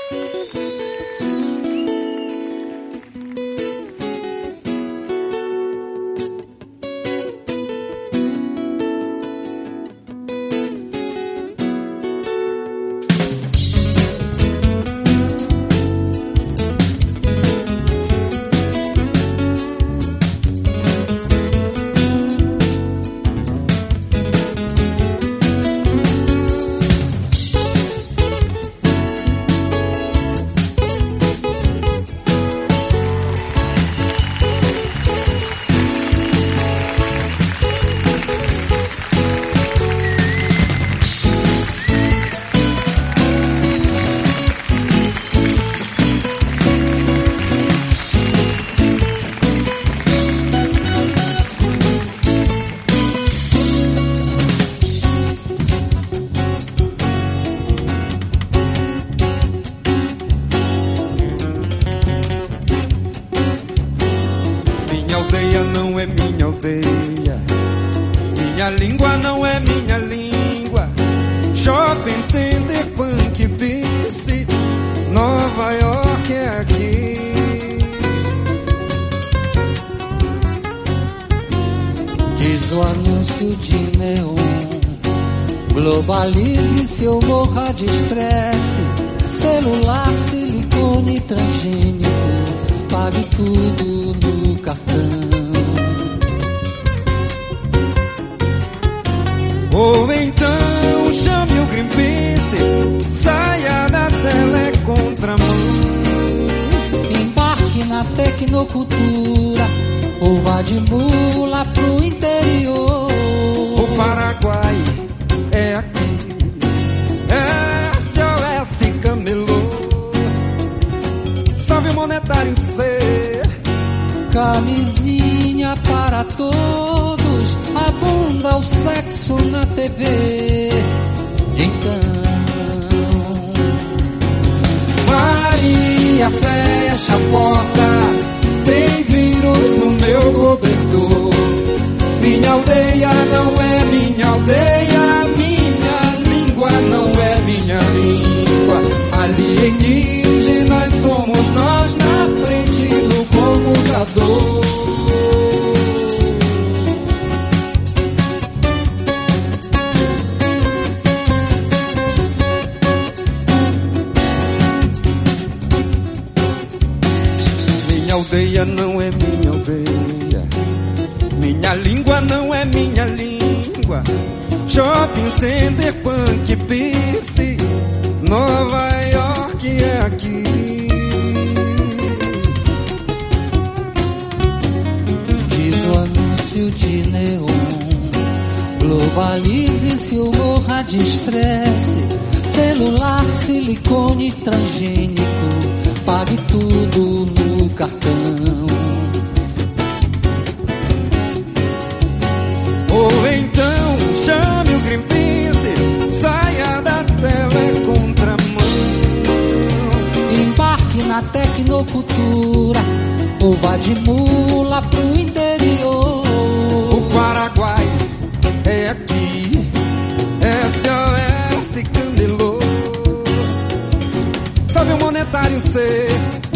Minha aldeia não é minha aldeia, minha língua não é minha língua. Shopping Center, Punk Beach, Nova York é aqui. Diz o anúncio de neon, globalize-se ou morra de estresse. Celular, silicone transgênico, pague tudo no cartão. Ou então chame o Greenpeace, saia da telecontramão. Embarque na tecnocultura, ou vá de mula pro interior. O Paraguai é aqui, SOS Camelô. Salve o monetário C. Camisinha para todos, abunda o sexo na TV. Então, Maria, fecha a porta, tem vírus no meu cobertor. Minha aldeia não é minha aldeia, minha língua não é minha língua. Alienígenas somos nós na frente do computador. Minha aldeia não é minha aldeia, minha língua não é minha língua. Shopping Center, Punk Beach, Nova York é aqui. diz o anúncio de neon, globalize-se ou morra de estresse. Celular, silicone transgênico, pague tudo no cartão. Ou então chame o Greenpeace, saia da telecontramão. Embarque na tecnocultura, ou vá de mula pro interior. O Paraguai é aqui, SOS Camelô. Salve o monetário C.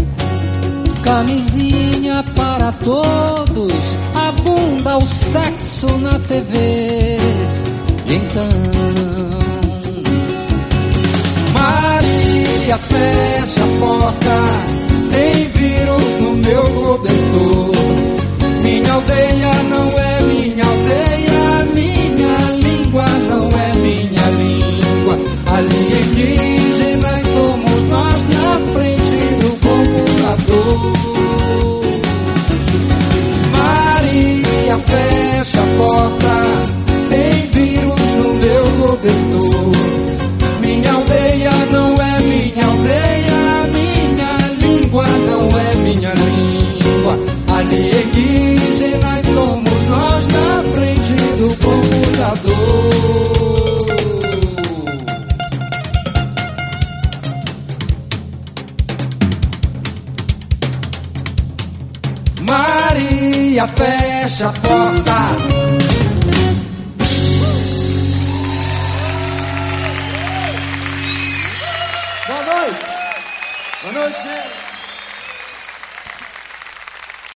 Camisinha para todos, abunda o sexo na TV. Então, Maria, fecha a porta, tem vírus no meu cobertor. Minha aldeia não é minha aldeia, minha língua não é minha língua. Alienígenas somos nós na frente do computador. Maria, fecha a porta, tem vírus no meu cobertor. Minha aldeia não é minha aldeia, minha língua não é minha língua. Alienígenas somos nós na frente do computador. Maria, fecha a porta. boa noite. Boa noite, gente.